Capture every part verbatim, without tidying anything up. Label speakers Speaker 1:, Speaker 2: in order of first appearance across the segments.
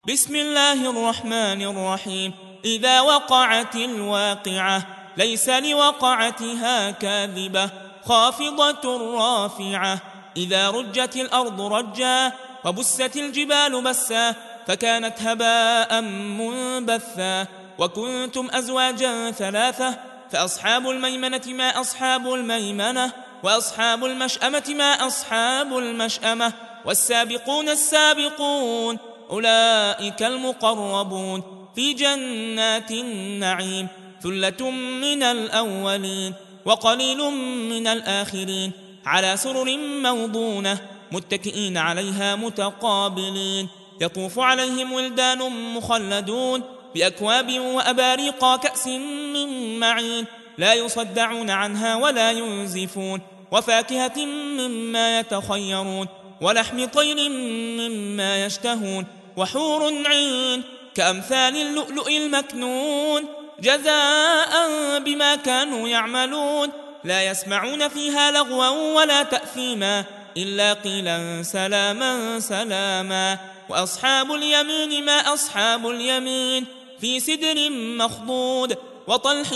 Speaker 1: بسم الله الرحمن الرحيم. إذا وقعت الواقعة ليس لوقعتها كاذبة خافضة رافعة. إذا رجت الأرض رجا وبست الجبال بسا فكانت هباء منبثا. وكنتم أزواجا ثلاثة فأصحاب الميمنة ما أصحاب الميمنة وأصحاب المشأمة ما أصحاب المشأمة والسابقون السابقون أولئك المقربون في جنات النعيم. ثلة من الأولين وقليل من الآخرين على سرر موضونة متكئين عليها متقابلين. يطوف عليهم ولدان مخلدون بأكواب وأباريق كأس من معين لا يصدعون عنها ولا ينزفون. وفاكهة مما يتخيرون ولحم طير مما يشتهون وحور عين كأمثال اللؤلؤ المكنون جزاء بما كانوا يعملون. لا يسمعون فيها لغوا ولا تأثيما إلا قيلا سلاما سلاما. وأصحاب اليمين ما أصحاب اليمين في سدر مخضود وطلح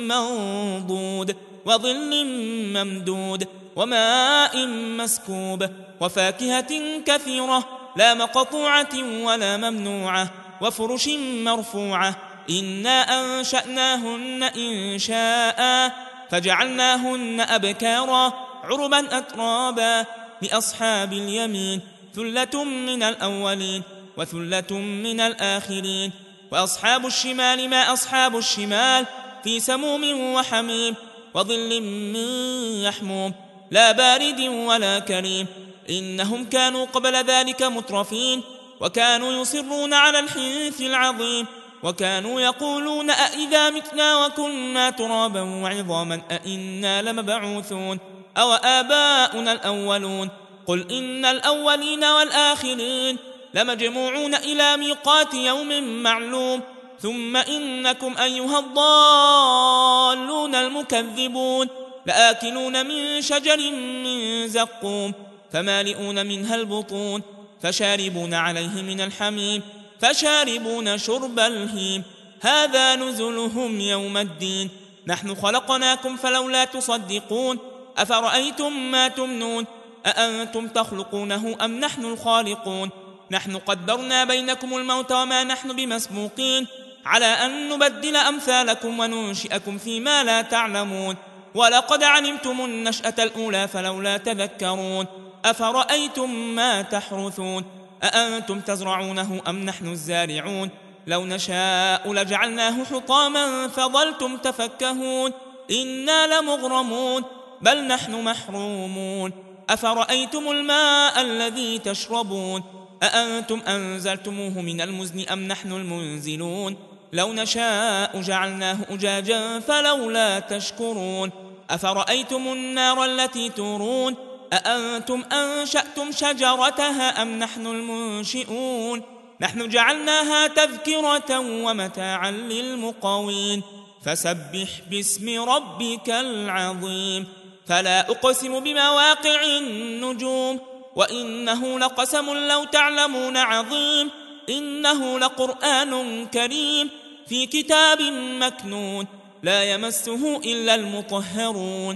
Speaker 1: منضود وظل ممدود وماء مسكوب وفاكهة كثيرة لا مقطوعة ولا ممنوعة وفرش مرفوعة. إنا أنشأناهن إنشاء فجعلناهن أبكارا عربا أترابا لأصحاب اليمين. ثلة من الأولين وثلة من الآخرين. وأصحاب الشمال ما أصحاب الشمال في سموم وحميم وظل من يحموم لا بارد ولا كريم. إنهم كانوا قبل ذلك مترفين وكانوا يصرون على الحنث العظيم وكانوا يقولون أئذا متنا وكنا ترابا وعظاما أئنا لمبعوثون أو آباؤنا الأولون. قل إن الأولين والآخرين لمجموعون إلى ميقات يوم معلوم. ثم إنكم أيها الضالون المكذبون لآكلون من شجر من زقوم فمالئون منها البطون فشاربون عليه من الحميم فشاربون شرب الهيم. هذا نزلهم يوم الدين. نحن خلقناكم فلولا تصدقون. أفرأيتم ما تمنون أأنتم تخلقونه أم نحن الخالقون. نحن قدرنا بينكم الموت وما نحن بمسبوقين على أن نبدل أمثالكم وننشئكم فيما لا تعلمون. ولقد علمتم النشأة الأولى فلولا تذكرون. أفرأيتم ما تحرثون أأنتم تزرعونه أم نحن الزارعون. لو نشاء لجعلناه حطاما فظلتم تفكهون. إنا لمغرمون بل نحن محرومون. أفرأيتم الماء الذي تشربون أأنتم أنزلتموه من المزن أم نحن المنزلون. لو نشاء جعلناه أجاجا فلولا تشكرون. أفرأيتم النار التي تورون أأنتم أنشأتم شجرتها أم نحن المنشئون. نحن جعلناها تذكرة ومتاعا للمقوين. فسبح باسم ربك العظيم. فلا أقسم بمواقع النجوم وإنه لقسم لو تعلمون عظيم. إنه لقرآن كريم في كتاب مكنون لا يمسه إلا المطهرون.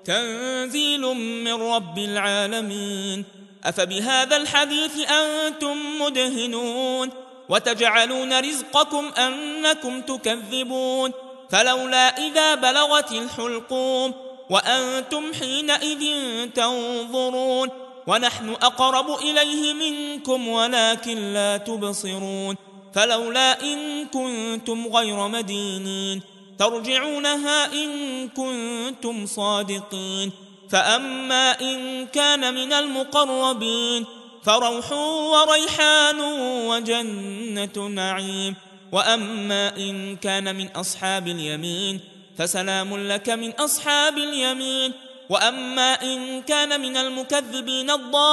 Speaker 1: تنزيل من رب العالمين. أفبهذا الحديث أنتم مدهنون وتجعلون رزقكم أنكم تكذبون. فلولا إذا بلغت الحلقوم وأنتم حينئذ تنظرون. ونحن أقرب إليه منكم ولكن لا تبصرون. فلولا إن كنتم غير مدينين ترجعونها إن كنتم صادقين. فأما إن كان من المقربين فروح وريحان وجنة نعيم. وأما إن كان من أصحاب اليمين فسلام لك من أصحاب اليمين. وأما إن كان من المكذبين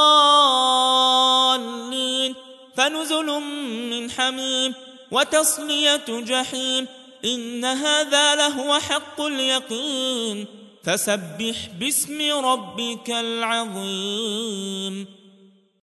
Speaker 1: الضالين فنزل من حميم وتصلية جحيم. إن هذا لهو حق اليقين. فسبح باسم ربك العظيم.